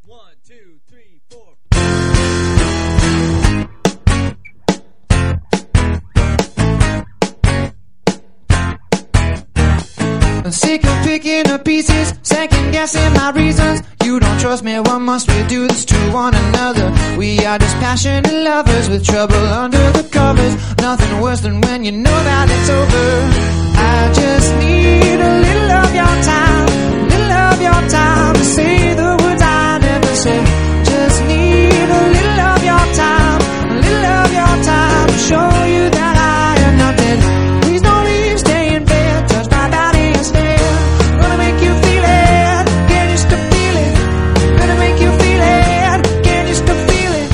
1, 2, 3, 4. I'm sick of picking up pieces, second guessing my reasons. You don't trust me, what must we do this to one another? We are just passionate lovers with trouble under the covers. Nothing worse than when you know that it's over. I just need a little of your time, a little of your time to say the words I never said. Just need a little of your time, a little of your time to show you that I am not dead. Please don't leave, stay in bed, touch my body and stare. Gonna make you feel it, get used to feel it. Gonna make you feel it, get used to feel it.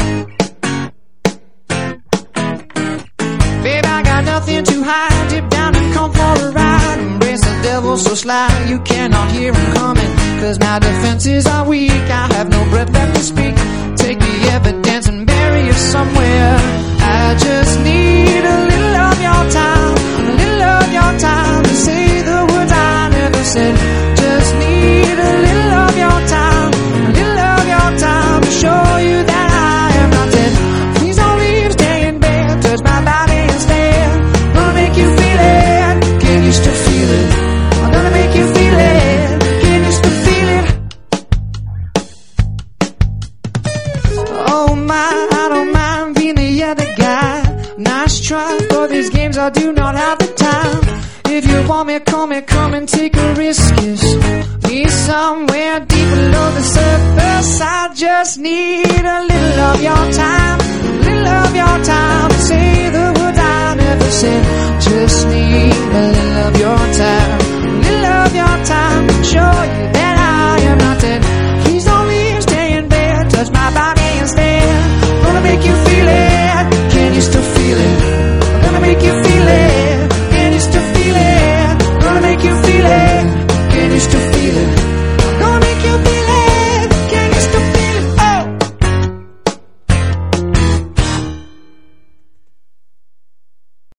Babe, I got nothing to hide, dip down and come for a ride. Embrace the devil so sly, you cannot hear him coming. Cause my defenses are weak, I have no breath left to speak. Take the evidence and bury it somewhere. I just need a little of your time, a little of your time to say the words I never said. Just need a little of your time, a little of your time to show you that I am not dead. Please don't leave, stay in bed, touch my body and stare. Gonna make you feel it, get used to feel it. I'm gonna make you feel it, get used to feel it. Oh my, I don't mind being the other guy. Nice try, for these games I do not have the time. If you want me, call me, come and take a risk. Kiss me somewhere deep below the surface. I just need a little of your time, a little of your time to say the words I never said. Just need a little of your time.